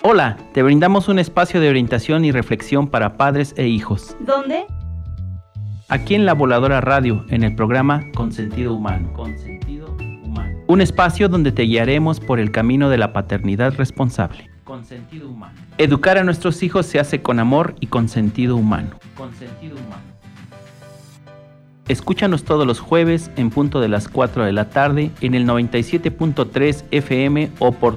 Hola, te brindamos un espacio de orientación y reflexión para padres e hijos. ¿Dónde? Aquí en La Voladora Radio, en el programa Consentido Humano. Un espacio donde te guiaremos por el camino de la paternidad responsable. Consentido Humano. Educar a nuestros hijos se hace con amor y con sentido humano. Escúchanos todos los jueves en punto de las 4 de la tarde en el 97.3 FM o por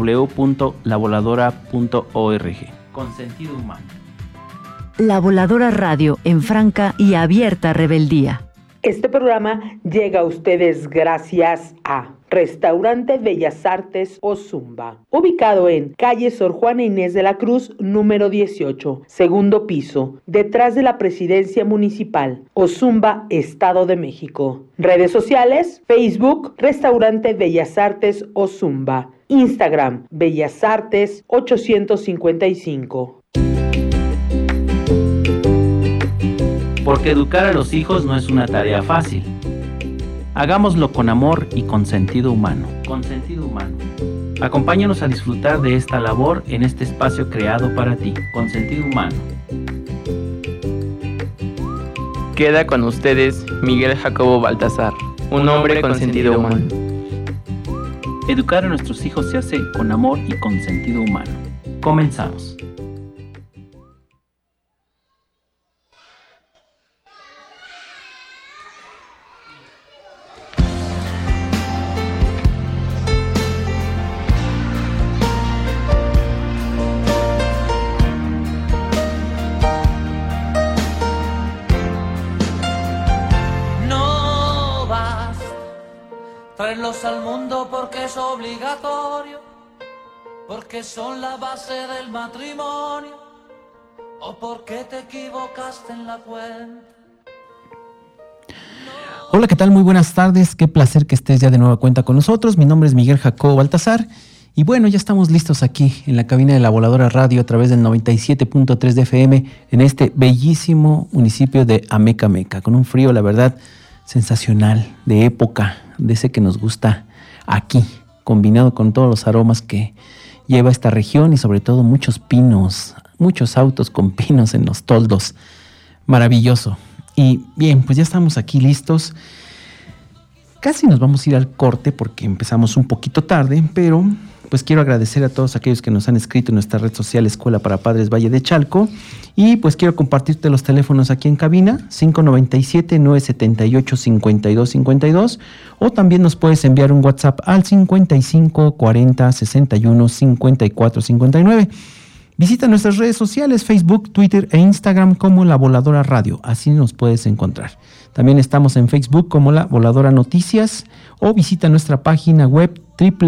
www.lavoladora.org. Con sentido humano. La Voladora Radio, en franca y abierta rebeldía. Este programa llega a ustedes gracias a Restaurante Bellas Artes Ozumba, ubicado en calle Sor Juana Inés de la Cruz, número 18, segundo piso, detrás de la Presidencia Municipal, Ozumba, Estado de México. Redes sociales, Facebook, Restaurante Bellas Artes Ozumba, Instagram, Bellas Artes 855. Porque educar a los hijos no es una tarea fácil. Hagámoslo con amor y con sentido humano. Acompáñanos a disfrutar de esta labor en este espacio creado para ti, con sentido humano. Queda con ustedes Miguel Jacobo Baltasar, un hombre con sentido humano. Educar a nuestros hijos se hace con amor y con sentido humano. Comenzamos. Traerlos al mundo porque es obligatorio, porque son la base del matrimonio, o porque te equivocaste en la cuenta. Hola, ¿qué tal? Muy buenas tardes. Qué placer que estés ya de nueva cuenta con nosotros. Mi nombre es Miguel Jacobo Baltasar y bueno, ya estamos listos aquí en la cabina de La Voladora Radio a través del 97.3 de FM en este bellísimo municipio de Amecameca, con un frío, la verdad, sensacional, de época, de ese que nos gusta aquí, combinado con todos los aromas que lleva esta región y sobre todo muchos pinos, muchos autos con pinos en los toldos. Maravilloso. Y bien, pues ya estamos aquí listos. Casi nos vamos a ir al corte porque empezamos un poquito tarde, pero pues quiero agradecer a todos aquellos que nos han escrito en nuestra red social Escuela para Padres Valle de Chalco y pues quiero compartirte los teléfonos aquí en cabina 597-978-5252 o también nos puedes enviar un WhatsApp al 55 40 61 54 59. Visita nuestras redes sociales, Facebook, Twitter e Instagram como La Voladora Radio, así nos puedes encontrar. También estamos en Facebook como La Voladora Noticias o visita nuestra página web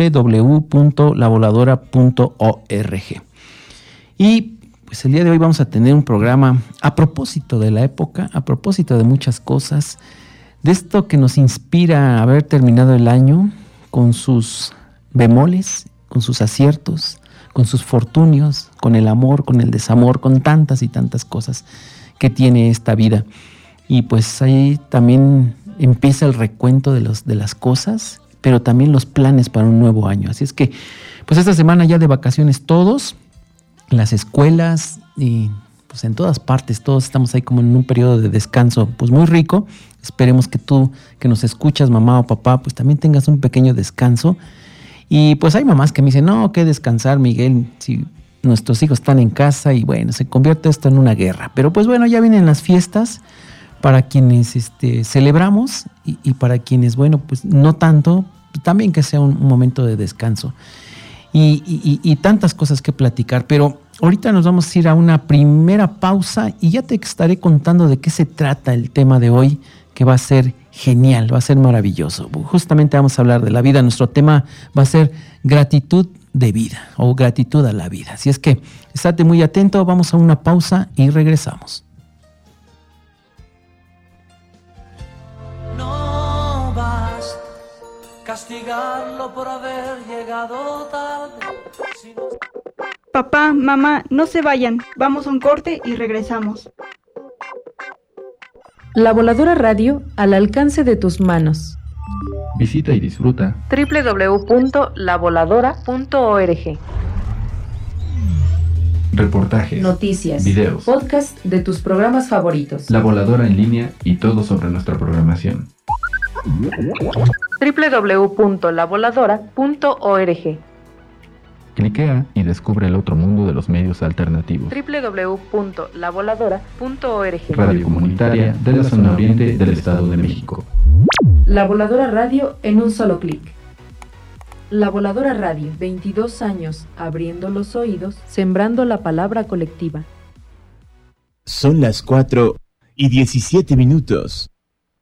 www.lavoladora.org. Y pues el día de hoy vamos a tener un programa a propósito de la época, a propósito de muchas cosas, de esto que nos inspira a haber terminado el año con sus bemoles, con sus aciertos, con sus fortunios, con el amor, con el desamor, con tantas y tantas cosas que tiene esta vida. Y pues ahí también empieza el recuento de las cosas, pero también los planes para un nuevo año. Así es que, pues esta semana ya de vacaciones todos, en las escuelas y pues en todas partes, todos estamos ahí como en un periodo de descanso pues muy rico. Esperemos que tú que nos escuchas, mamá o papá, pues también tengas un pequeño descanso. Y pues hay mamás que me dicen, no, que descansar, Miguel, si nuestros hijos están en casa y bueno, se convierte esto en una guerra. Pero pues bueno, ya vienen las fiestas para quienes celebramos y para quienes, bueno, pues no tanto, también que sea un momento de descanso. Y tantas cosas que platicar, pero ahorita nos vamos a ir a una primera pausa y ya te estaré contando de qué se trata el tema de hoy, que va a ser genial, va a ser maravilloso. Justamente vamos a hablar de la vida. Nuestro tema va a ser gratitud de vida o gratitud a la vida. Así es que estate muy atento, vamos a una pausa y regresamos. No basta castigarlo por haber llegado tarde. Papá, mamá, no se vayan. Vamos a un corte y regresamos. La Voladora Radio al alcance de tus manos. Visita y disfruta www.lavoladora.org. reportajes, noticias, videos, podcast de tus programas favoritos, La Voladora en línea y todo sobre nuestra programación. www.lavoladora.org. Cliquea y descubre el otro mundo de los medios alternativos. www.lavoladora.org. Radio comunitaria de la zona oriente del Estado de México. La Voladora Radio en un solo clic. La Voladora Radio, 22 años, abriendo los oídos, sembrando la palabra colectiva. Son las 4:17.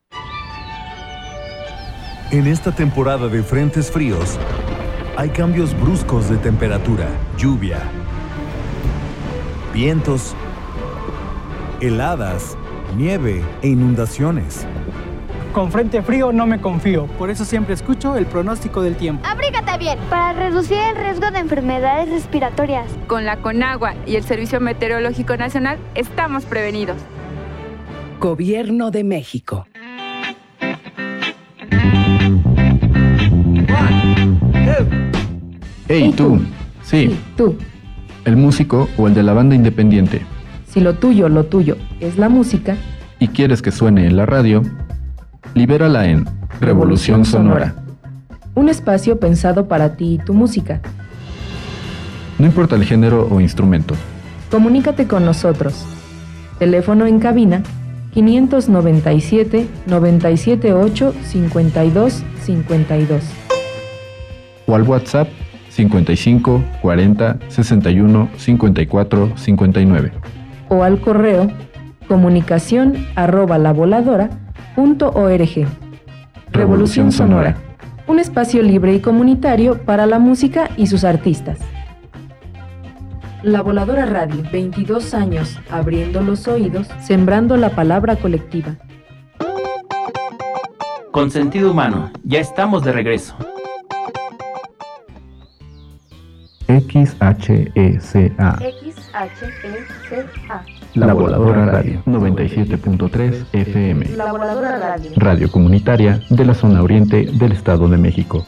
En esta temporada de frentes fríos, hay cambios bruscos de temperatura, lluvia, vientos, heladas, nieve e inundaciones. Con frente frío no me confío, por eso siempre escucho el pronóstico del tiempo. Abrígate bien para reducir el riesgo de enfermedades respiratorias. Con la Conagua y el Servicio Meteorológico Nacional estamos prevenidos. Gobierno de México. ¡Hey tú! Sí, tú. El músico o el de la banda independiente. Si lo tuyo es la música y quieres que suene en la radio, libérala en Revolución Sonora. Un espacio pensado para ti y tu música. No importa el género o instrumento. Comunícate con nosotros. Teléfono en cabina 597-978-5252. O al WhatsApp 55 40 61 54 59. O al correo comunicación@lavoladora.org. Revolución Sonora. Un espacio libre y comunitario para la música y sus artistas. La Voladora Radio, 22 años, abriendo los oídos, sembrando la palabra colectiva. Con sentido humano, ya estamos de regreso. XHECA. La Voladora Radio, 97.3 FM. La Voladora Radio. Radio comunitaria de la zona oriente del Estado de México.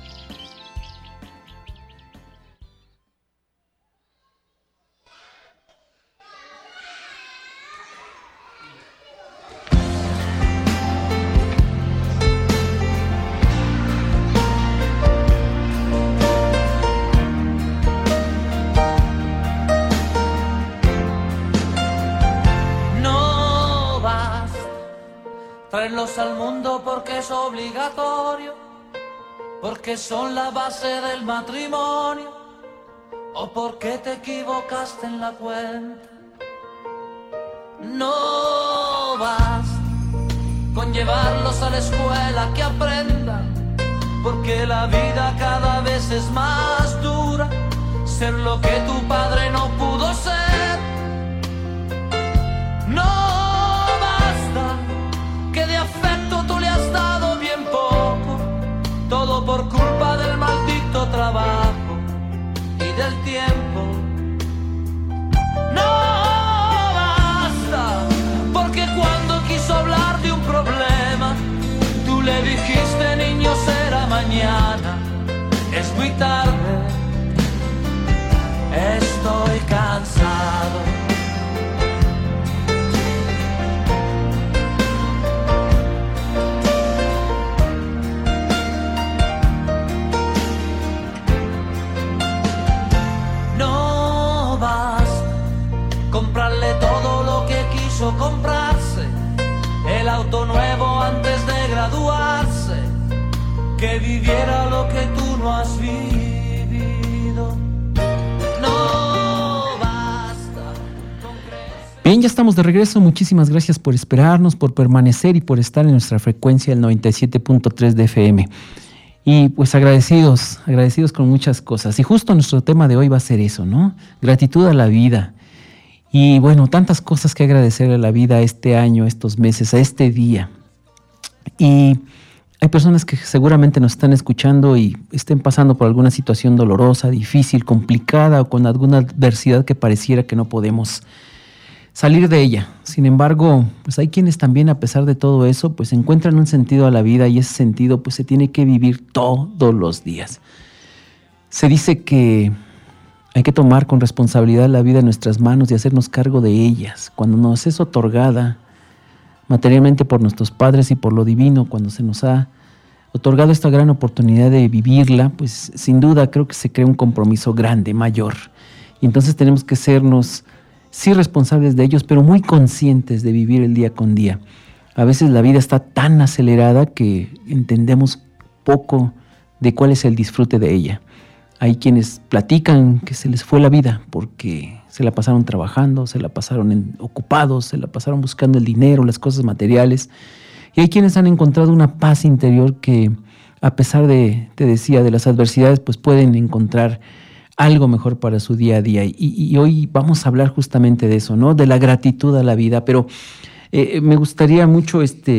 Traerlos al mundo porque es obligatorio, porque son la base del matrimonio, o porque te equivocaste en la cuenta. No basta con llevarlos a la escuela que aprendan, porque la vida cada vez es más dura, ser lo que tu padre no pudo ser. No que de afecto tú le has dado bien poco, todo por culpa del maldito trabajo y del tiempo. No basta, porque cuando quiso hablar de un problema, tú le dijiste, niño, será mañana. Es muy tarde, estoy cansado. Comprarle todo lo que quiso comprarse, el auto nuevo antes de graduarse, que viviera lo que tú no has vivido. No basta con creerse. Bien, ya estamos de regreso. Muchísimas gracias por esperarnos, por permanecer y por estar en nuestra frecuencia del 97.3 de FM. Y pues agradecidos con muchas cosas. Y justo nuestro tema de hoy va a ser eso, ¿no? Gratitud a la vida. Y bueno, tantas cosas que agradecer a la vida este año, estos meses, a este día. Y hay personas que seguramente nos están escuchando y estén pasando por alguna situación dolorosa, difícil, complicada o con alguna adversidad que pareciera que no podemos salir de ella. Sin embargo, pues hay quienes también, a pesar de todo eso, pues encuentran un sentido a la vida, y ese sentido pues se tiene que vivir todos los días. Se dice que Hay que tomar con responsabilidad la vida en nuestras manos y hacernos cargo de ellas. Cuando nos es otorgada materialmente por nuestros padres y por lo divino, cuando se nos ha otorgado esta gran oportunidad de vivirla, pues sin duda creo que se crea un compromiso grande, mayor. Y entonces tenemos que sernos, sí, responsables de ellos, pero muy conscientes de vivir el día con día. A veces la vida está tan acelerada que entendemos poco de cuál es el disfrute de ella. Hay quienes platican que se les fue la vida porque se la pasaron trabajando, se la pasaron ocupados, se la pasaron buscando el dinero, las cosas materiales. Y hay quienes han encontrado una paz interior que, a pesar de, te decía, de las adversidades, pues pueden encontrar algo mejor para su día a día. Y hoy vamos a hablar justamente de eso, ¿no? De la gratitud a la vida. Pero me gustaría mucho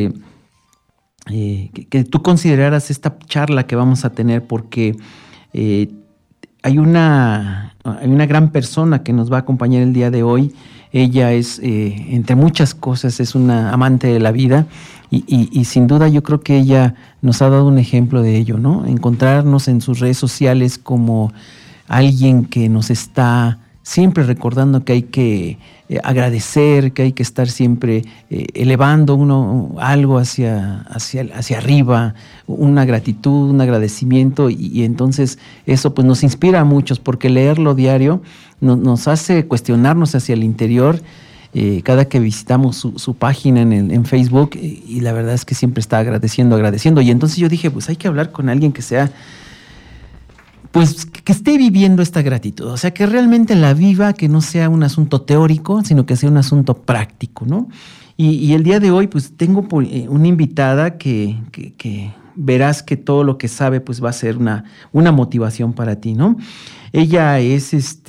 que tú consideraras esta charla que vamos a tener, porque hay una gran persona que nos va a acompañar el día de hoy. Ella es, entre muchas cosas, es una amante de la vida y sin duda yo creo que ella nos ha dado un ejemplo de ello, ¿no? Encontrarnos en sus redes sociales como alguien que nos está siempre recordando que hay que agradecer, que hay que estar siempre elevando algo hacia arriba, una gratitud, un agradecimiento, y entonces eso pues nos inspira a muchos, porque leerlo diario nos hace cuestionarnos hacia el interior. Cada que visitamos su página en Facebook, y la verdad es que siempre está agradeciendo, y entonces yo dije, pues hay que hablar con alguien que sea, pues que esté viviendo esta gratitud, o sea, que realmente la viva, que no sea un asunto teórico, sino que sea un asunto práctico, ¿no? Y el día de hoy, pues tengo una invitada que verás que todo lo que sabe, pues va a ser una motivación para ti, ¿no? Ella es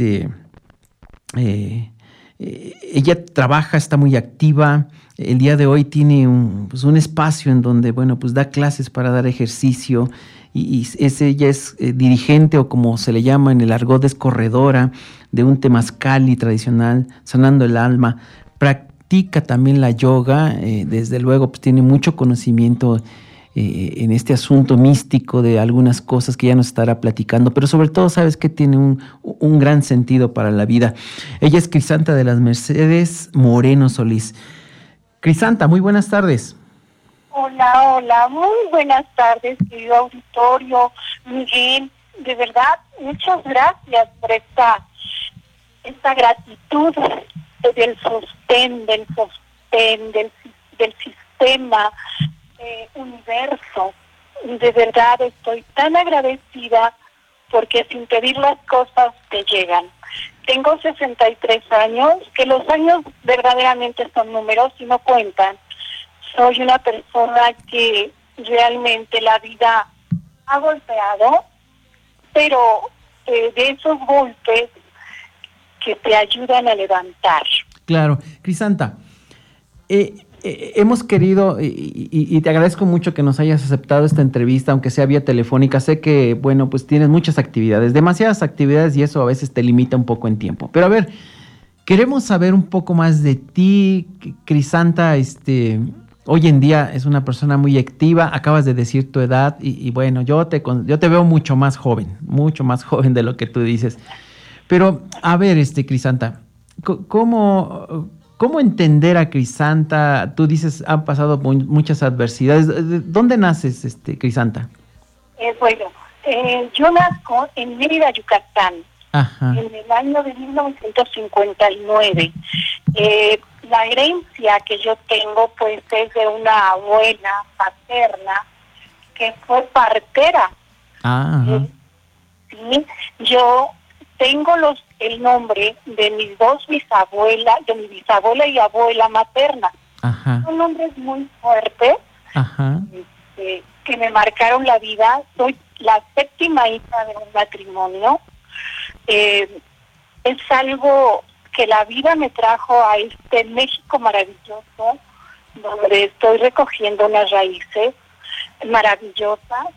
ella trabaja, está muy activa. El día de hoy tiene un espacio en donde, bueno, pues da clases para dar ejercicio, y ella es dirigente, o como se le llama en el argot, es corredora de un temazcali tradicional, sanando el alma. Practica también la yoga, desde luego pues tiene mucho conocimiento en este asunto místico de algunas cosas que ya nos estará platicando, pero sobre todo sabes que tiene un gran sentido para la vida. Ella es Crisanta de las Mercedes Moreno Solís. Crisanta, muy buenas tardes. Hola, muy buenas tardes, querido auditorio. Miguel, de verdad, muchas gracias por esta gratitud del sostén, del sistema, universo. De verdad estoy tan agradecida porque sin pedir las cosas te llegan. Tengo 63 años, que los años verdaderamente son números y no cuentan. Soy una persona que realmente la vida ha golpeado, pero de esos golpes que te ayudan a levantar. Claro. Crisanta, hemos querido, y te agradezco mucho que nos hayas aceptado esta entrevista, aunque sea vía telefónica. Sé que, bueno, pues tienes muchas actividades, demasiadas actividades, y eso a veces te limita un poco en tiempo. Pero a ver, queremos saber un poco más de ti, Crisanta. Hoy en día es una persona muy activa, acabas de decir tu edad, y bueno, yo te veo mucho más joven de lo que tú dices. Pero, a ver, Crisanta, ¿cómo entender a Crisanta? Tú dices, han pasado muchas adversidades. ¿Dónde naces, Crisanta? Yo nazco en Mérida, Yucatán. Ajá. En el año de 1959. La herencia que yo tengo, pues, es de una abuela paterna que fue partera. Sí, yo tengo el nombre de mis dos bisabuelas, de mi bisabuela y abuela materna. Ajá. Son nombres muy fuertes. Ajá. Que me marcaron la vida. Soy la séptima hija de un matrimonio. Es algo que la vida me trajo a este México maravilloso, donde estoy recogiendo unas raíces maravillosas.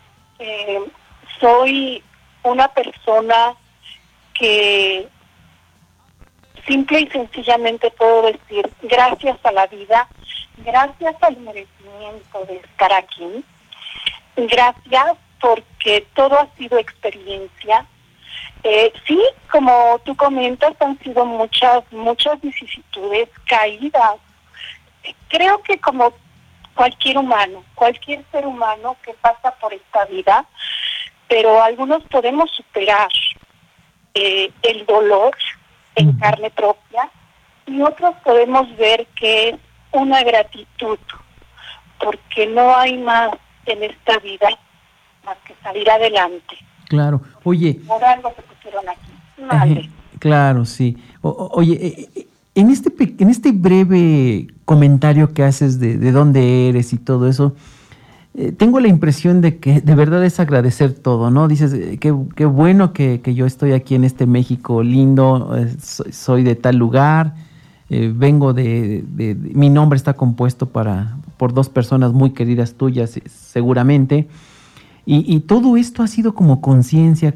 Soy una persona que simple y sencillamente puedo decir gracias a la vida, gracias al merecimiento de estar aquí, gracias porque todo ha sido experiencia. Sí, como tú comentas, han sido muchas vicisitudes, caídas. Creo que como cualquier ser humano que pasa por esta vida, pero algunos podemos superar el dolor en carne propia y otros podemos ver que es una gratitud, porque no hay más en esta vida más que salir adelante. Claro. Oye. Por algo que pusieron aquí. Vale. Claro, sí. Oye, en este breve comentario que haces de dónde eres y todo eso, tengo la impresión de que de verdad es agradecer todo, ¿no? Dices, qué bueno que yo estoy aquí en este México lindo, soy de tal lugar, vengo mi nombre está compuesto por 2 personas muy queridas tuyas, seguramente, y todo esto ha sido como conciencia.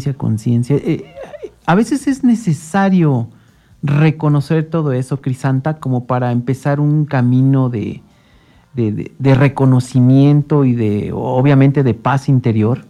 A veces es necesario reconocer todo eso, Crisanta, como para empezar un camino de reconocimiento y obviamente de paz interior.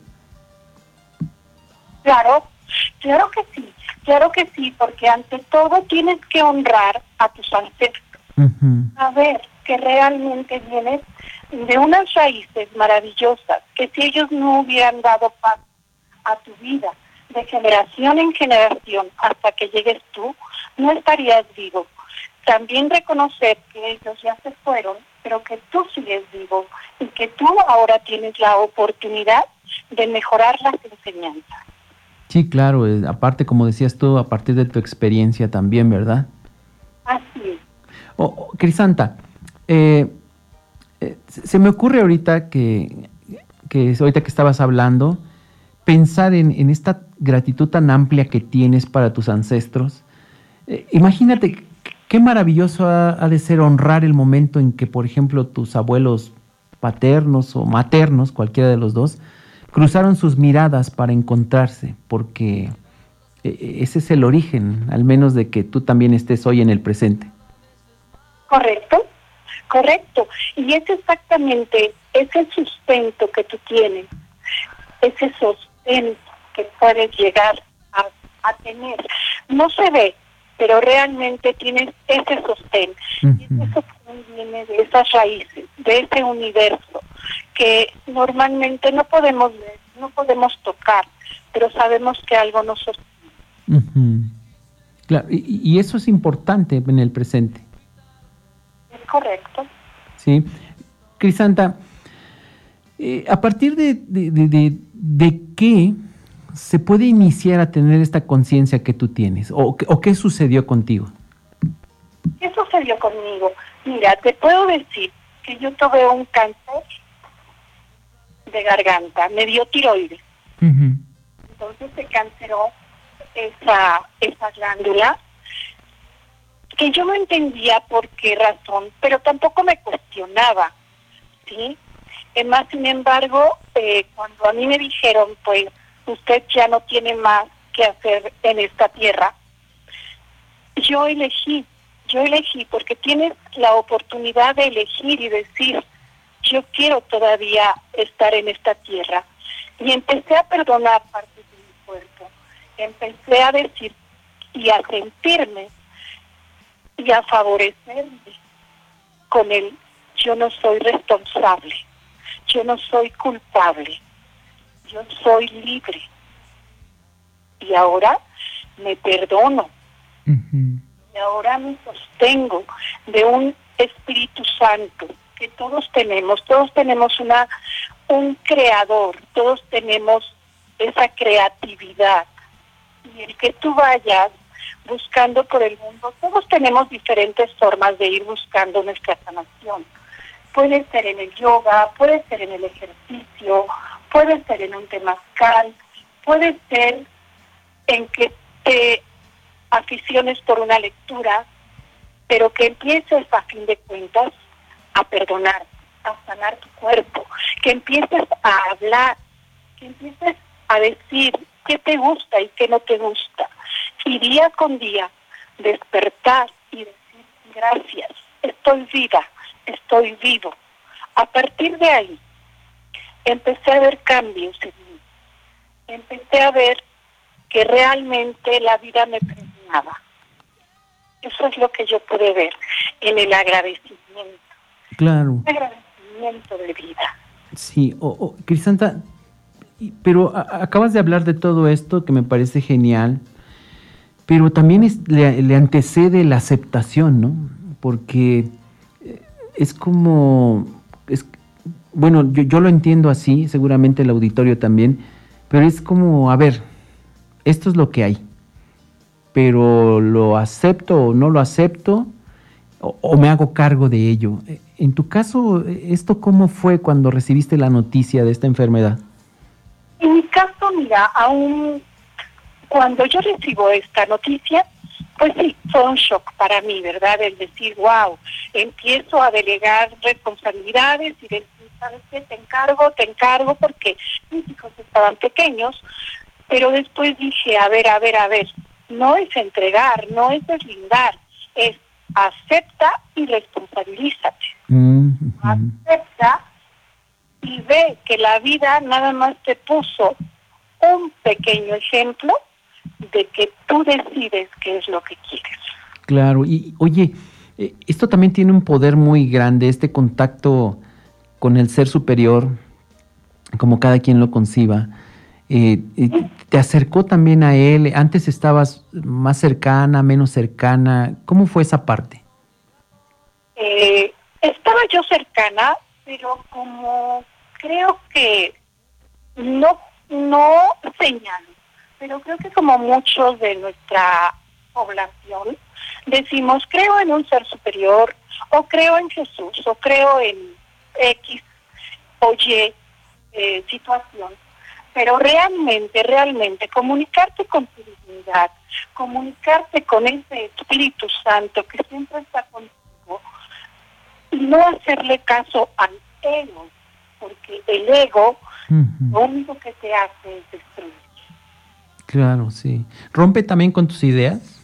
Claro que sí, porque ante todo tienes que honrar a tus ancestros, saber que realmente vienes de unas raíces maravillosas, que si ellos no hubieran dado paz a tu vida de generación en generación hasta que llegues tú, no estarías vivo. También reconocer que ellos ya se fueron, pero que tú sigues vivo y que tú ahora tienes la oportunidad de mejorar las enseñanzas. Sí, claro, aparte, como decías tú, a partir de tu experiencia también, ¿verdad? Así es. Crisanta, se me ocurre ahorita que ahorita que estabas hablando, pensar en esta gratitud tan amplia que tienes para tus ancestros. Imagínate qué maravilloso ha de ser honrar el momento en que, por ejemplo, tus abuelos paternos o maternos, cualquiera de los dos, cruzaron sus miradas para encontrarse, porque ese es el origen, al menos de que tú también estés hoy en el presente. Correcto. Y es exactamente ese sustento que tú tienes, ese sostén que puedes llegar a tener. No se ve, pero realmente tienes ese sostén. Y ese sostén viene de esas raíces, de ese universo que normalmente no podemos ver, no podemos tocar, pero sabemos que algo nos sostiene. Claro, y eso es importante en el presente. Es correcto. Sí. Crisanta, ¿a partir de qué se puede iniciar a tener esta conciencia que tú tienes? ¿O qué sucedió contigo? ¿Qué sucedió conmigo? Mira, te puedo decir que yo tuve un cáncer de garganta, me dio tiroides. Entonces se canceró esa glándula, que yo no entendía por qué razón, pero tampoco me cuestionaba, ¿sí? Más sin embargo, cuando a mí me dijeron, pues, usted ya no tiene más que hacer en esta tierra, yo elegí porque tienes la oportunidad de elegir y decir, yo quiero todavía estar en esta tierra. Y empecé a perdonar partes de mi cuerpo, empecé a decir y a sentirme y a favorecerme con el yo no soy responsable, yo no soy culpable, yo soy libre. Y ahora me perdono. Y ahora me sostengo de un Espíritu Santo que todos tenemos un creador, todos tenemos esa creatividad. Y el que tú vayas buscando por el mundo, todos tenemos diferentes formas de ir buscando nuestra sanación. Puede ser en el yoga, puede ser en el ejercicio, puede ser en un temazcal, puede ser en que te aficiones por una lectura, pero que empieces a fin de cuentas a perdonar, a sanar tu cuerpo, que empieces a hablar, que empieces a decir qué te gusta y qué no te gusta, y día con día despertar y decir gracias, estoy viva, estoy vivo. A partir de ahí empecé a ver cambios en mí, empecé a ver que realmente la vida me premiaba. Eso es lo que yo pude ver en el agradecimiento. Claro. El agradecimiento de vida. Sí, Crisanta, pero acabas de hablar de todo esto que me parece genial, pero también le antecede la aceptación, ¿no? Porque es como, bueno, yo lo entiendo así, seguramente el auditorio también, pero es como, a ver, esto es lo que hay, pero lo acepto o no lo acepto, o me hago cargo de ello. En tu caso, ¿esto cómo fue cuando recibiste la noticia de esta enfermedad? En mi caso, mira, aún cuando yo recibo esta noticia, pues sí, fue un shock para mí, ¿verdad? El decir, wow, empiezo a delegar responsabilidades y decir, ¿sabes qué? Te encargo, porque mis hijos estaban pequeños, pero después dije, a ver, no es entregar, no es deslindar, es acepta y responsabilízate. Acepta y ve que la vida nada más te puso un pequeño ejemplo de que tú decides qué es lo que quieres. Claro, y oye, esto también tiene un poder muy grande, este contacto con el ser superior, como cada quien lo conciba. ¿Te acercó también a él? ¿Antes estabas más cercana, menos cercana? ¿Cómo fue esa parte? Estaba yo cercana, pero como creo que no señalo, pero creo que como muchos de nuestra población decimos, creo en un ser superior, o creo en Jesús, o creo en X o Y situación. Pero realmente comunicarte con tu divinidad, comunicarte con ese Espíritu Santo que siempre está contigo, y no hacerle caso al ego, porque el ego lo único que te hace es destruir. Claro, sí. ¿Rompe también con tus ideas?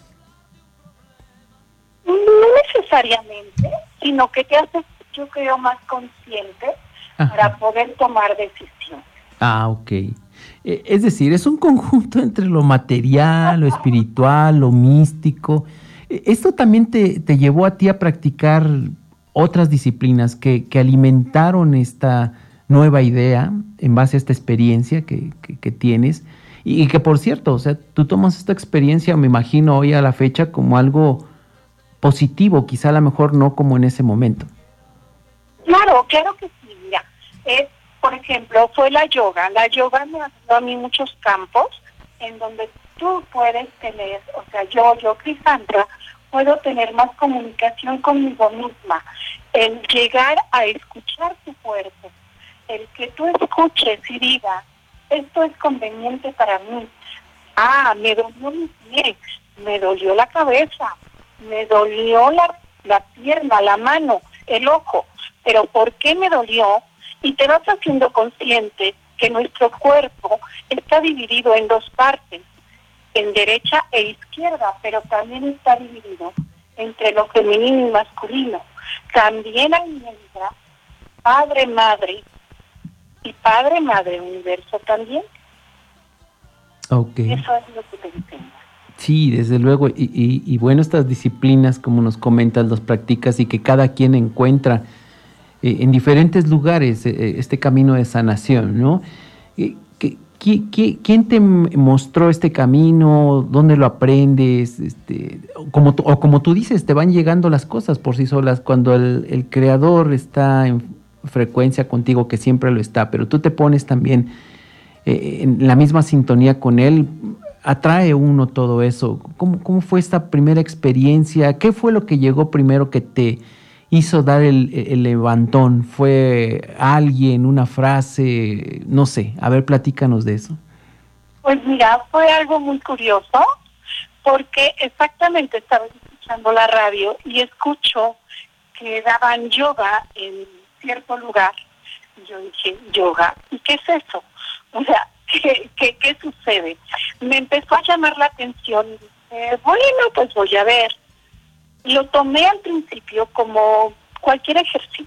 No necesariamente, sino que te hace, yo creo, más consciente para poder tomar decisiones. Ah, ok. Es decir, es un conjunto entre lo material, lo espiritual, lo místico. ¿Esto también te llevó a ti a practicar otras disciplinas que alimentaron esta nueva idea en base a esta experiencia que tienes? Y que, por cierto, o sea, tú tomas esta experiencia, me imagino, hoy a la fecha como algo positivo, quizá a lo mejor no como en ese momento. Claro que sí, mira. Por ejemplo, fue la yoga. La yoga me ha dado a mí muchos campos en donde tú puedes tener, o sea, yo, Crisanta, puedo tener más comunicación conmigo misma. El llegar a escuchar tu cuerpo, el que tú escuches y digas, esto es conveniente para mí. Me dolió mi pie, me dolió la cabeza, me dolió la pierna, la mano, el ojo. ¿Pero por qué me dolió? Y te vas haciendo consciente que nuestro cuerpo está dividido en dos partes, en derecha e izquierda, pero también está dividido entre lo femenino y masculino. También hay entra Padre, Madre, y Padre, Madre, Universo también. Ok. Eso es lo que te enseña. Sí, desde luego. Y bueno, estas disciplinas, como nos comentas, las practicas y que cada quien encuentra en diferentes lugares este camino de sanación, ¿no? ¿Quién te mostró este camino? ¿Dónde lo aprendes? Como tú dices, te van llegando las cosas por sí solas cuando el creador está en frecuencia contigo, que siempre lo está, pero tú te pones también en la misma sintonía con él, atrae uno todo eso. ¿Cómo fue esta primera experiencia? ¿Qué fue lo que llegó primero que te hizo dar el levantón? ¿Fue alguien, una frase? No sé, a ver, platícanos de eso. Pues mira, fue algo muy curioso, porque exactamente estaba escuchando la radio y escucho que daban yoga en cierto lugar. Y yo dije, yoga, ¿y qué es eso? O sea, ¿qué sucede? Me empezó a llamar la atención y dije, bueno, pues voy a ver. Lo tomé al principio como cualquier ejercicio.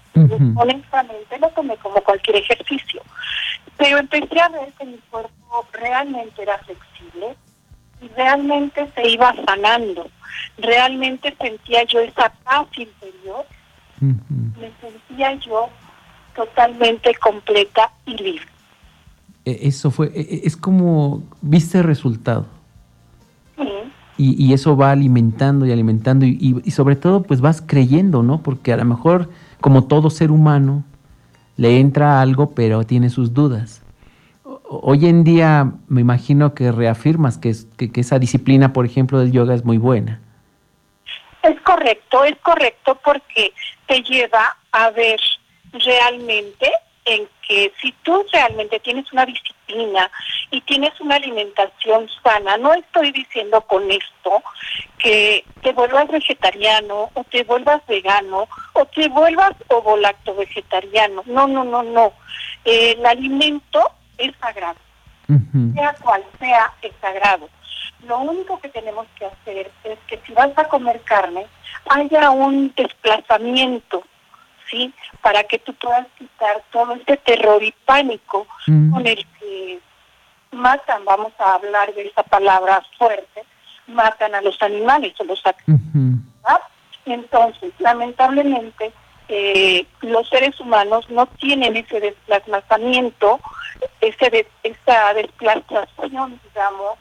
Honestamente lo tomé como cualquier ejercicio, pero empecé a ver que mi cuerpo realmente era flexible y realmente se iba sanando, realmente sentía yo esa paz interior, me sentía yo totalmente completa y libre. Eso fue, es como viste el resultado. Sí. Y eso va alimentando y alimentando y sobre todo pues vas creyendo, ¿no? Porque a lo mejor, como todo ser humano, le entra algo pero tiene sus dudas. Hoy en día me imagino que reafirmas que esa disciplina, por ejemplo, del yoga es muy buena. Es correcto porque te lleva a ver realmente en que si tú realmente tienes una disciplina y tienes una alimentación sana, no estoy diciendo con esto que te vuelvas vegetariano o te vuelvas vegano o te vuelvas ovo-lacto vegetariano, no. El alimento es sagrado, sea cual sea, es sagrado. Lo único que tenemos que hacer es que si vas a comer carne, haya un desplazamiento, ¿sí? Para que tú puedas quitar todo este terror y pánico con el que matan, vamos a hablar de esa palabra fuerte, matan a los animales o los sacrifican. Entonces, lamentablemente, los seres humanos no tienen ese desplazamiento, esa desplazación, digamos,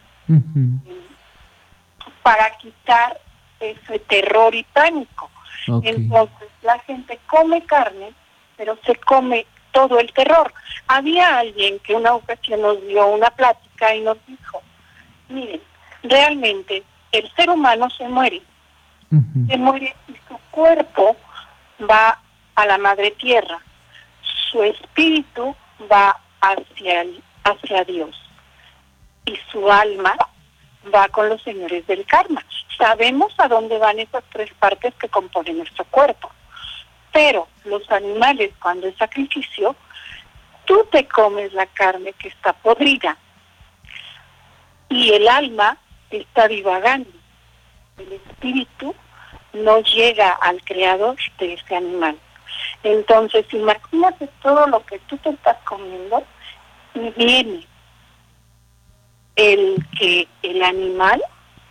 para quitar ese terror y pánico. Okay. Entonces la gente come carne, pero se come todo el terror. Había alguien que una ocasión nos dio una plática y nos dijo, miren, realmente el ser humano se muere y su cuerpo va a la madre tierra, su espíritu va hacia Dios y su alma va con los señores del karma. Sabemos a dónde van esas tres partes que componen nuestro cuerpo. Pero los animales, cuando es sacrificio, tú te comes la carne que está podrida y el alma está divagando. El espíritu no llega al creador de ese animal. Entonces, imagínate todo lo que tú te estás comiendo y viene el que el animal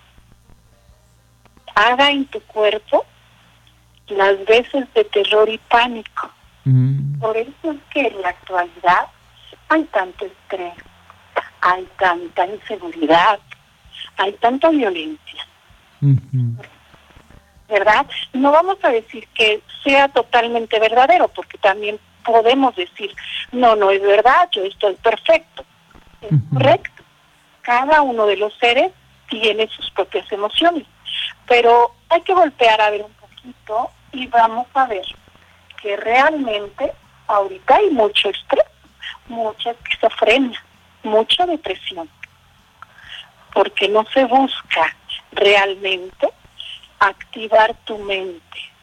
haga en tu cuerpo las veces de terror y pánico. Por eso es que en la actualidad hay tanto estrés, hay tanta inseguridad, hay tanta violencia. ¿Verdad? No vamos a decir que sea totalmente verdadero, porque también podemos decir, no es verdad, yo estoy perfecto. Es correcto. Cada uno de los seres tiene sus propias emociones, pero hay que voltear a ver un poquito y vamos a ver que realmente ahorita hay mucho estrés, mucha esquizofrenia, mucha depresión, porque no se busca realmente activar tu mente,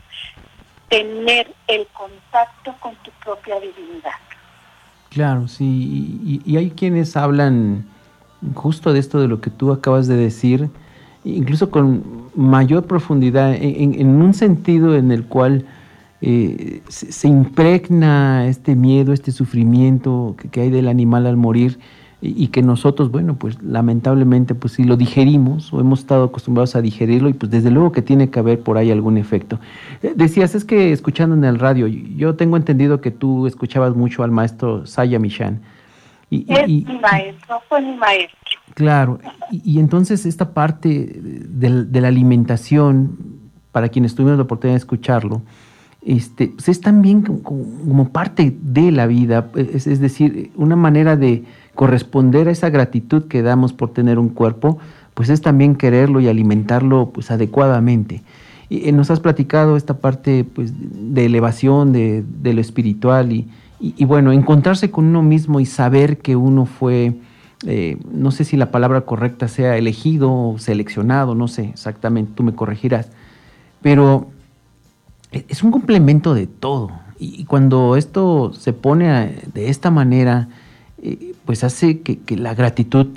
tener el contacto con tu propia divinidad. Claro, sí, y hay quienes hablan justo de esto de lo que tú acabas de decir, incluso con mayor profundidad, en un sentido en el cual se impregna este miedo, este sufrimiento que hay del animal al morir, y que nosotros, bueno, pues lamentablemente, pues si lo digerimos o hemos estado acostumbrados a digerirlo, y pues desde luego que tiene que haber por ahí algún efecto. Decías, es que escuchando en el radio, yo tengo entendido que tú escuchabas mucho al maestro Saya Michan. Mi maestro, fue mi maestro. Claro, y entonces esta parte de la alimentación, para quienes tuvimos la oportunidad de escucharlo, pues es también como parte de la vida, es decir, una manera de corresponder a esa gratitud que damos por tener un cuerpo, pues es también quererlo y alimentarlo pues adecuadamente. Y nos has platicado esta parte pues de elevación de lo espiritual y bueno, encontrarse con uno mismo y saber que uno fue, no sé si la palabra correcta sea elegido o seleccionado, no sé exactamente, tú me corregirás, pero es un complemento de todo. Y cuando esto se pone de esta manera, pues hace que la gratitud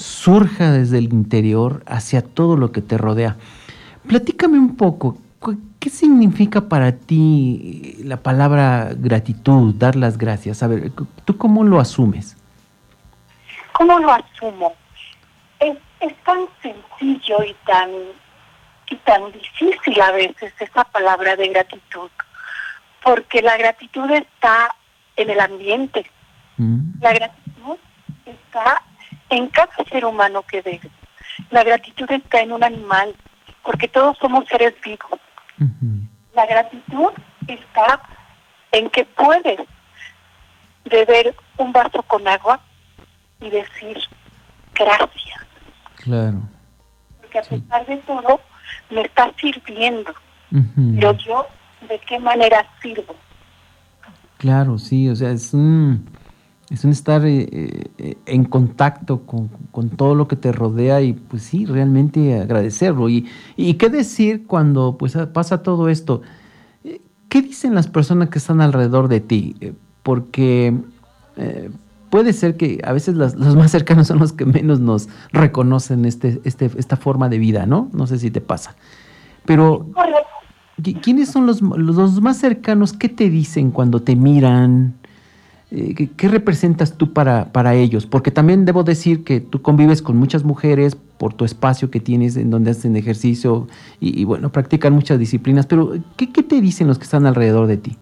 surja desde el interior hacia todo lo que te rodea. Platícame un poco, ¿qué significa para ti la palabra gratitud, dar las gracias? A ver, ¿tú cómo lo asumes? ¿Cómo lo asumo? Es tan sencillo y tan difícil a veces esa palabra de gratitud, porque la gratitud está en el ambiente. La gratitud está en cada ser humano que ves. La gratitud está en un animal, porque todos somos seres vivos. La gratitud está en que puedes beber un vaso con agua y decir gracias. Claro. Porque a pesar de todo, me está sirviendo. Pero yo, ¿de qué manera sirvo? Claro, sí, o sea, es un estar en contacto con todo lo que te rodea y pues sí, realmente agradecerlo. Y qué decir cuando pues pasa todo esto. ¿Qué dicen las personas que están alrededor de ti? Porque puede ser que a veces los más cercanos son los que menos nos reconocen esta forma de vida, ¿no? No sé si te pasa. Pero ¿quiénes son los más cercanos? ¿Qué te dicen cuando te miran? ¿Qué representas tú para ellos? Porque también debo decir que tú convives con muchas mujeres por tu espacio que tienes en donde hacen ejercicio y bueno, practican muchas disciplinas, pero ¿qué te dicen los que están alrededor de ti?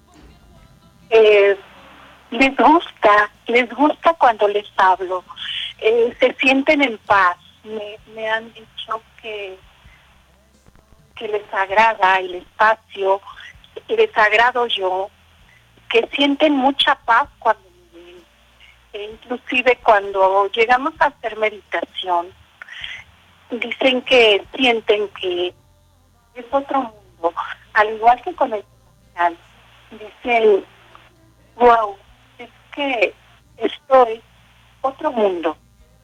Les gusta cuando les hablo, se sienten en paz, me han dicho que les agrada el espacio, les agrado yo, que sienten mucha paz cuando me ven. Inclusive cuando llegamos a hacer meditación, dicen que sienten que es otro mundo, al igual que con el canal. Dicen, wow, es que esto es otro mundo.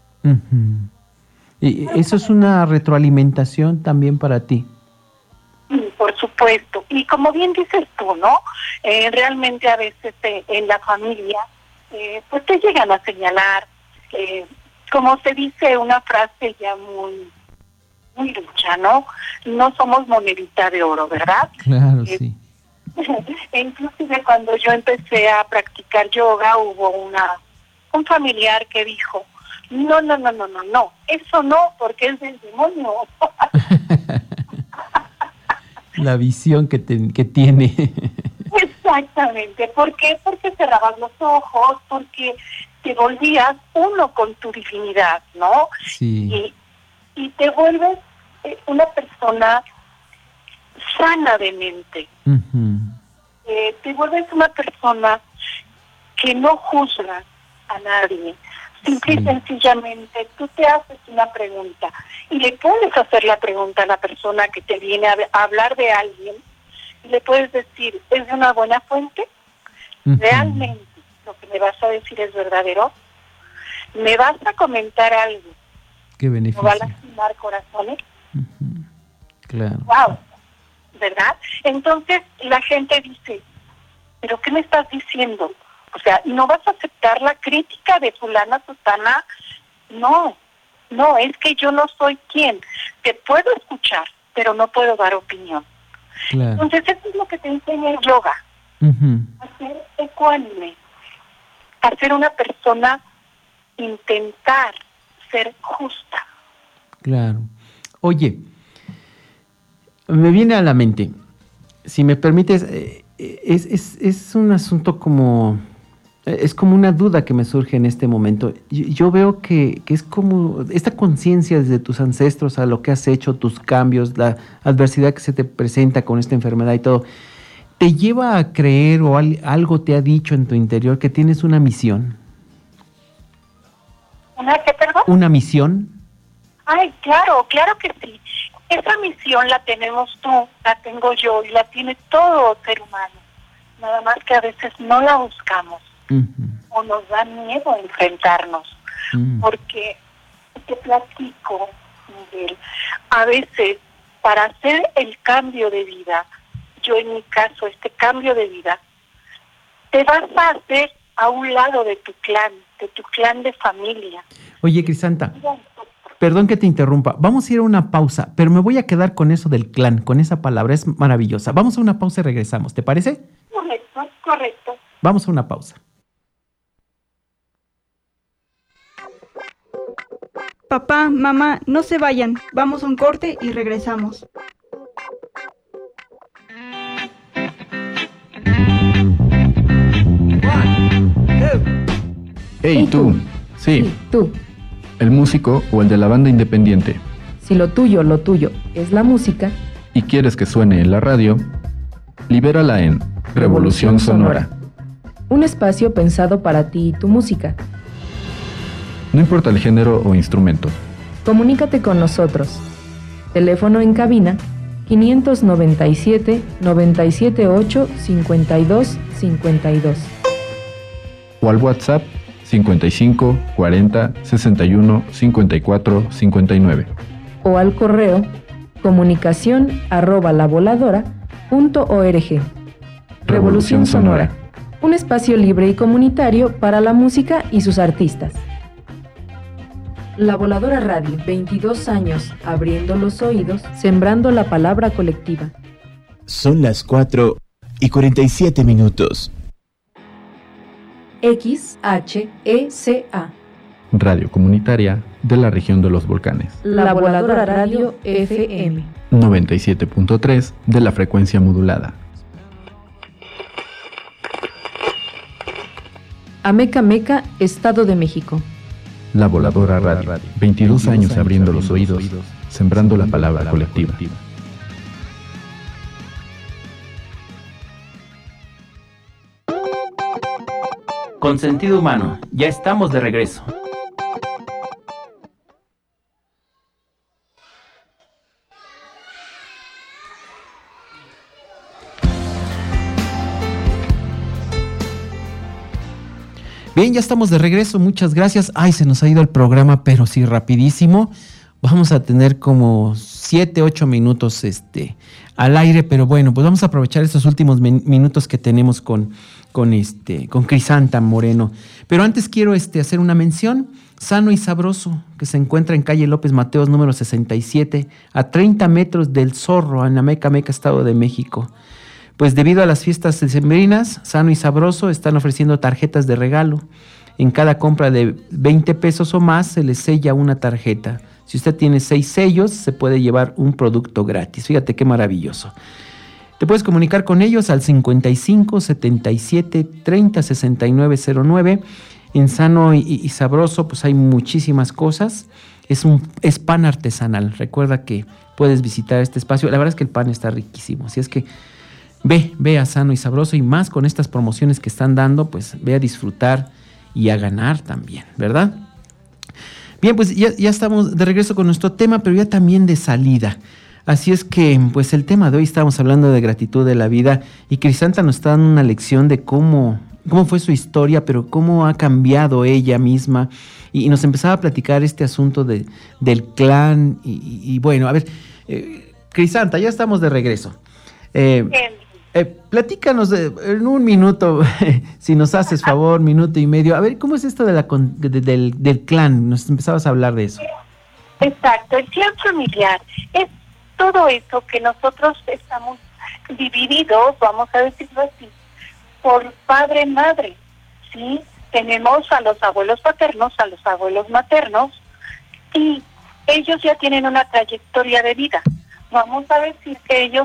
Y eso es una retroalimentación también para ti. Por supuesto. Y como bien dices tú, ¿no? Realmente a veces en la familia, pues te llegan a señalar, como se dice una frase ya muy ducha, ¿no? No somos monedita de oro, ¿verdad? Claro, sí. Inclusive cuando yo empecé a practicar yoga, hubo un familiar que dijo, no, eso no, porque es del demonio. La visión que tiene. Exactamente. ¿Por qué? Porque cerrabas los ojos, porque te volvías uno con tu divinidad, ¿no? Sí. Y te vuelves una persona sana de mente. Te vuelves una persona que no juzga a nadie. Simple y sencillamente tú te haces una pregunta y le puedes hacer la pregunta a la persona que te viene a hablar de alguien y le puedes decir, ¿es de una buena fuente? ¿Realmente lo que me vas a decir es verdadero? ¿Me vas a comentar algo? ¿Qué beneficio? ¿No va a lastimar corazones? Claro. Wow, ¿verdad? Entonces la gente dice, ¿pero qué me estás diciendo? O sea, ¿no vas a aceptar la crítica de fulana, sutana? No, es que yo no soy quien. Te puedo escuchar, pero no puedo dar opinión. Claro. Entonces, eso es lo que te enseña el yoga. A ser ecuánime, a ser una persona, intentar ser justa. Claro. Oye, me viene a la mente, si me permites, es un asunto como... Es como una duda que me surge en este momento. Yo veo que es como esta conciencia desde tus ancestros a lo que has hecho, tus cambios, la adversidad que se te presenta con esta enfermedad y todo, ¿te lleva a creer o algo te ha dicho en tu interior que tienes una misión? ¿Una qué, perdón? ¿Una misión? Ay, claro que sí. Esa misión la tenemos tú, la tengo yo y la tiene todo ser humano. Nada más que a veces no la buscamos. O nos da miedo enfrentarnos, porque te platico, Miguel, a veces para hacer el cambio de vida, yo en mi caso, este cambio de vida, te vas a hacer a un lado de tu clan de familia. Oye, Crisanta, Perdón que te interrumpa. Vamos a ir a una pausa, pero me voy a quedar con eso del clan, con esa palabra. Es maravillosa. Vamos a una pausa y regresamos. ¿Te parece? Correcto. Vamos a una pausa. Papá, mamá, no se vayan. Vamos a un corte y regresamos. ¡Hey, tú! Sí, tú. El músico o el de la banda independiente. Si lo tuyo es la música y quieres que suene en la radio, libérala en Revolución Sonora. Un espacio pensado para ti y tu música. No importa el género o instrumento. Comunícate con nosotros. Teléfono en cabina 597-978-5252. O al WhatsApp 55 40 61 54 59. O al correo comunicación@lavoladora.org. Revolución Sonora. Un espacio libre y comunitario para la música y sus artistas. La Voladora Radio, 22 años abriendo los oídos, sembrando la palabra colectiva. Son las 4:47. XHECA. Radio comunitaria de la región de los volcanes. La Voladora Radio FM. 97.3 de la frecuencia modulada. Ameca Meca, Estado de México. La Voladora Radio, 22 años abriendo los oídos, sembrando la palabra colectiva. Con sentido humano, ya estamos de regreso. Bien, ya estamos de regreso, muchas gracias. Ay, se nos ha ido el programa, pero sí, rapidísimo. Vamos a tener como 7, 8 minutos al aire, pero bueno, pues vamos a aprovechar estos últimos minutos que tenemos con Crisanta Moreno. Pero antes quiero hacer una mención. Sano y Sabroso, que se encuentra en calle López Mateos, número 67, a 30 metros del Zorro, en Ameca Meca, Estado de México. Pues debido a las fiestas decembrinas, Sano y Sabroso están ofreciendo tarjetas de regalo. En cada compra de 20 pesos o más se le sella una tarjeta. Si usted tiene 6 sellos, se puede llevar un producto gratis. Fíjate qué maravilloso. Te puedes comunicar con ellos al 55 77 30 69 09. En Sano y Sabroso pues hay muchísimas cosas. Es pan artesanal. Recuerda que puedes visitar este espacio. La verdad es que el pan está riquísimo. Así es que ve a Sano y Sabroso, y más con estas promociones que están dando, pues ve a disfrutar y a ganar también, ¿verdad? Bien, pues ya estamos de regreso con nuestro tema, pero ya también de salida. Así es que, pues el tema de hoy estamos hablando de gratitud de la vida, y Crisanta nos está dando una lección de cómo fue su historia, pero cómo ha cambiado ella misma, y nos empezaba a platicar este asunto del clan, y bueno, a ver, Crisanta, ya estamos de regreso. Platícanos en un minuto, si nos haces favor, minuto y medio. A ver, ¿cómo es esto del clan? Nos empezabas a hablar de eso. Exacto, el clan familiar es todo eso que nosotros estamos divididos, vamos a decirlo así, por padre, madre, ¿sí? Tenemos a los abuelos paternos, a los abuelos maternos, y ellos ya tienen una trayectoria de vida. Vamos a decir que ellos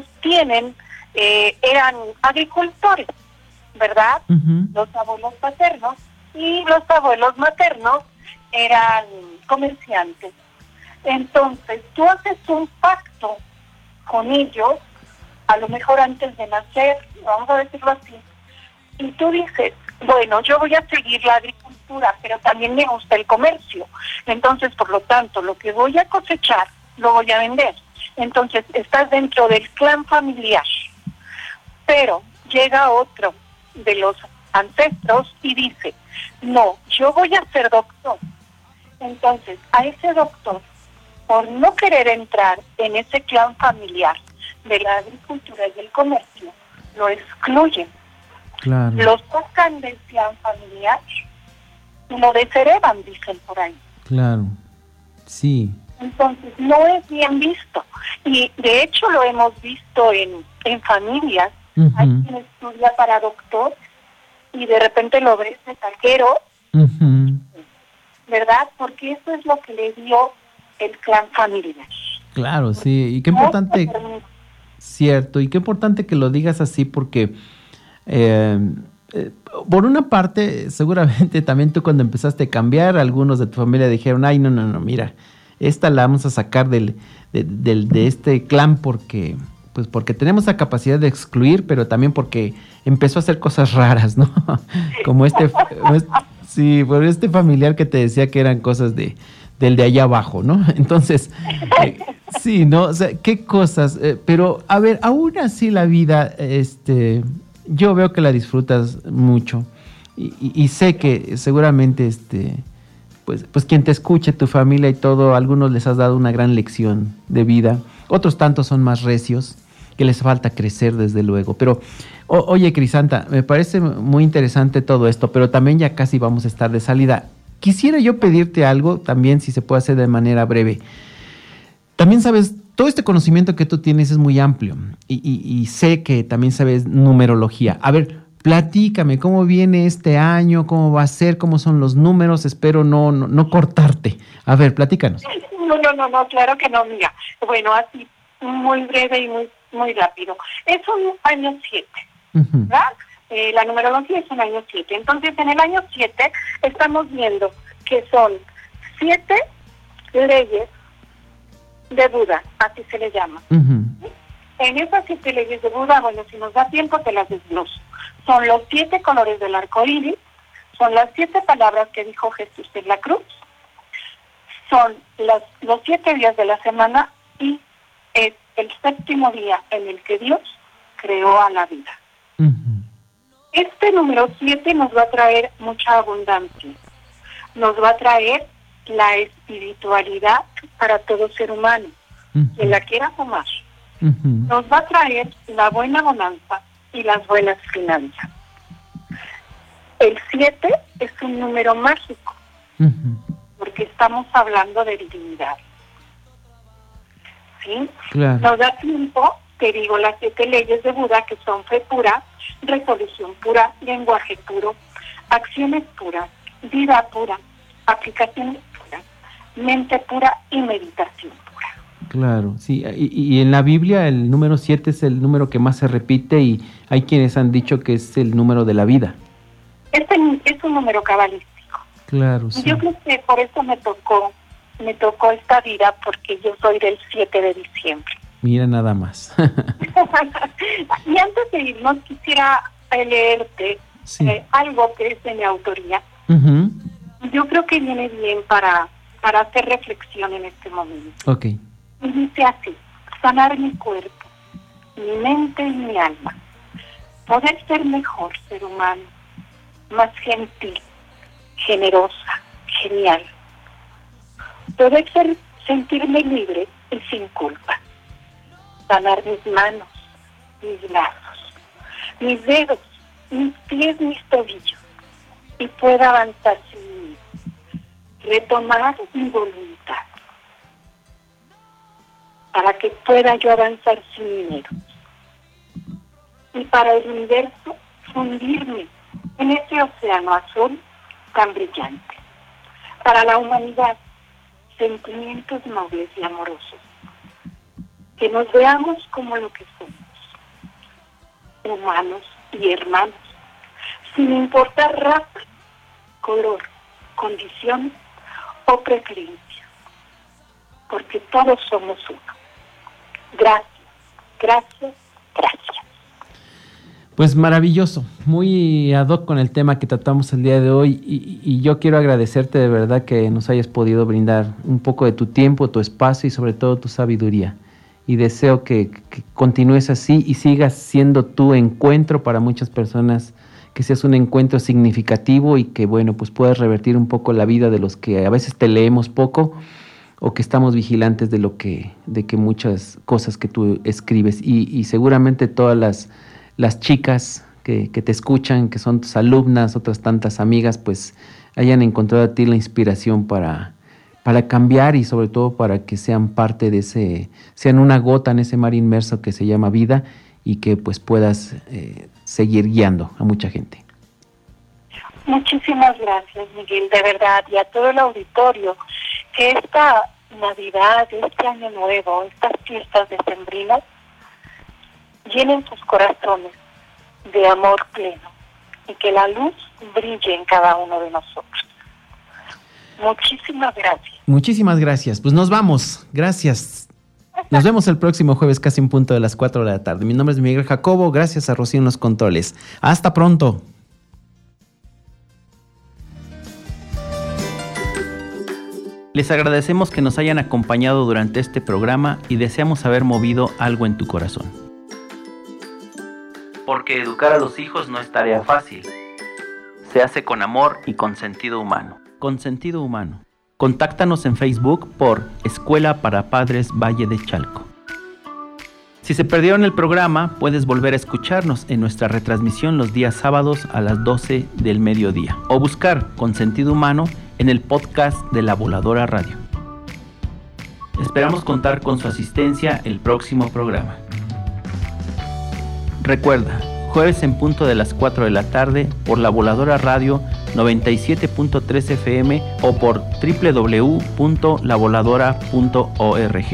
eran agricultores, ¿verdad? Uh-huh. Los abuelos paternos, y los abuelos maternos eran comerciantes. Entonces, tú haces un pacto con ellos, a lo mejor antes de nacer, vamos a decirlo así, y tú dices, bueno, yo voy a seguir la agricultura, pero también me gusta el comercio. Entonces, por lo tanto, lo que voy a cosechar, lo voy a vender. Entonces, estás dentro del clan familiar. Pero llega otro de los ancestros y dice, no, yo voy a ser doctor. Entonces, a ese doctor, por no querer entrar en ese clan familiar de la agricultura y del comercio, lo excluyen. Claro. Lo sacan del clan familiar y lo desheredan, dicen por ahí. Claro, sí. Entonces, no es bien visto. Y de hecho lo hemos visto en familias. Uh-huh. Hay quien estudia para doctor y de repente lo ves de taquero, uh-huh, ¿verdad? Porque eso es lo que le dio el clan familiar. claro, sí. Y qué importante, cierto, y qué importante que lo digas así porque, por una parte, seguramente también tú cuando empezaste a cambiar, algunos de tu familia dijeron, ay, no, mira, esta la vamos a sacar de este clan porque tenemos la capacidad de excluir, pero también porque empezó a hacer cosas raras, ¿no? Como sí, por este familiar que te decía que eran cosas del de allá abajo, ¿no? Entonces, sí, ¿no? O sea, qué cosas, pero a ver, aún así la vida, yo veo que la disfrutas mucho y sé que seguramente, pues quien te escuche, tu familia y todo, a algunos les has dado una gran lección de vida, otros tantos son más recios, que les falta crecer desde luego, pero oye Crisanta, me parece muy interesante todo esto, pero también ya casi vamos a estar de salida. Quisiera yo pedirte algo también, si se puede hacer de manera breve. También sabes, todo este conocimiento que tú tienes es muy amplio y sé que también sabes numerología. A ver, platícame, ¿cómo viene este año? ¿Cómo va a ser? ¿Cómo son los números? Espero no cortarte. A ver, platícanos. No, claro que no, mira. Bueno, así, muy breve y muy rápido. Es un año 7, Uh-huh. ¿verdad? La numerología es un año 7. Entonces, en el año 7 estamos viendo que son 7 leyes de Buda, así se le llama. Uh-huh. En esas 7 leyes de Buda, bueno, si nos da tiempo te las desgloso. Son los 7 colores del arco iris, son las 7 palabras que dijo Jesús en la cruz, son los 7 días de la semana y es el 7º día en el que Dios creó a la vida. Uh-huh. Este número 7 nos va a traer mucha abundancia, nos va a traer la espiritualidad para todo ser humano, Uh-huh. quien la quiera tomar. Uh-huh. Nos va a traer la buena bonanza y las buenas finanzas. El 7 es un número mágico, Uh-huh. porque estamos hablando de divinidad. ¿Sí? Claro. Nos da tiempo, te digo, las 7 leyes de Buda, que son fe pura, resolución pura, lenguaje puro, acciones puras, vida pura, aplicaciones puras, mente pura y meditación pura. Claro, sí, y en la Biblia el número 7 es el número que más se repite y hay quienes han dicho que es el número de la vida. Es un número cabalístico. Claro, sí. Y yo creo que por eso me tocó esta vida, porque yo soy del 7 de diciembre. Mira nada más. Y antes de irnos quisiera leerte Sí. Algo que es de mi autoría. Uh-huh. Yo creo que viene bien para hacer reflexión en este momento. Ok. Y dice así: sanar mi cuerpo, mi mente y mi alma, poder ser mejor ser humano, más gentil, generosa, genial, poder sentirme libre y sin culpa, sanar mis manos, mis brazos, mis dedos, mis pies, mis tobillos, y pueda avanzar sin mí, retomar mi voluntad, para que pueda yo avanzar sin miedo, y para el universo fundirme en ese océano azul tan brillante. Para la humanidad, sentimientos nobles y amorosos, que nos veamos como lo que somos, humanos y hermanos, sin importar raza, color, condición o preferencia, porque todos somos uno. Gracias, gracias, gracias. Pues maravilloso, muy ad hoc con el tema que tratamos el día de hoy y yo quiero agradecerte de verdad que nos hayas podido brindar un poco de tu tiempo, tu espacio y sobre todo tu sabiduría. Y deseo que continúes así y sigas siendo tu encuentro para muchas personas, que seas un encuentro significativo y que, bueno, pues puedas revertir un poco la vida de los que a veces te leemos poco o que estamos vigilantes de que muchas cosas que tú escribes y seguramente todas las chicas que te escuchan, que son tus alumnas, otras tantas amigas, pues hayan encontrado a ti la inspiración para cambiar y sobre todo para que sean parte de sean una gota en ese mar inmerso que se llama vida y que pues puedas seguir guiando a mucha gente. Muchísimas gracias, Miguel, de verdad, y a todo el auditorio, que esta Navidad, este Año Nuevo, estas fiestas decembrinas, llenen sus corazones de amor pleno y que la luz brille en cada uno de nosotros. Muchísimas gracias. Muchísimas gracias. Pues nos vamos. Gracias. Nos vemos el próximo jueves casi en punto de las 4 de la tarde. Mi nombre es Miguel Jacobo. Gracias a Rocío en los controles. Hasta pronto. Les agradecemos que nos hayan acompañado durante este programa y deseamos haber movido algo en tu corazón. Porque educar a los hijos no es tarea fácil. Se hace con amor y con sentido humano. Con sentido humano. Contáctanos en Facebook por Escuela para Padres Valle de Chalco. Si se perdieron el programa, puedes volver a escucharnos en nuestra retransmisión los días sábados a las 12 del mediodía o buscar Con Sentido Humano en el podcast de La Voladora Radio. Esperamos contar con su asistencia el próximo programa. Recuerda, jueves en punto de las 4 de la tarde por La Voladora Radio 97.3 FM o por www.lavoladora.org.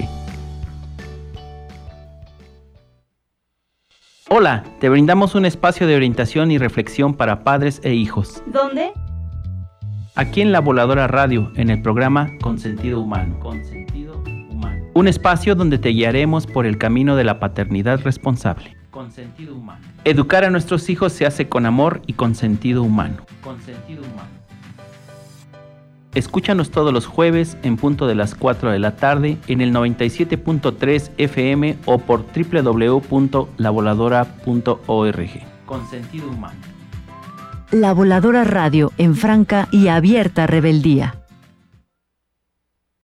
Hola, te brindamos un espacio de orientación y reflexión para padres e hijos. ¿Dónde? Aquí en La Voladora Radio, en el programa Con Sentido Humano. Con Sentido Humano. Un espacio donde te guiaremos por el camino de la paternidad responsable. Con sentido humano. Educar a nuestros hijos se hace con amor y con sentido humano. Con sentido humano. Escúchanos todos los jueves en punto de las 4 de la tarde en el 97.3 FM o por www.lavoladora.org. Con sentido humano. La Voladora Radio en franca y abierta rebeldía.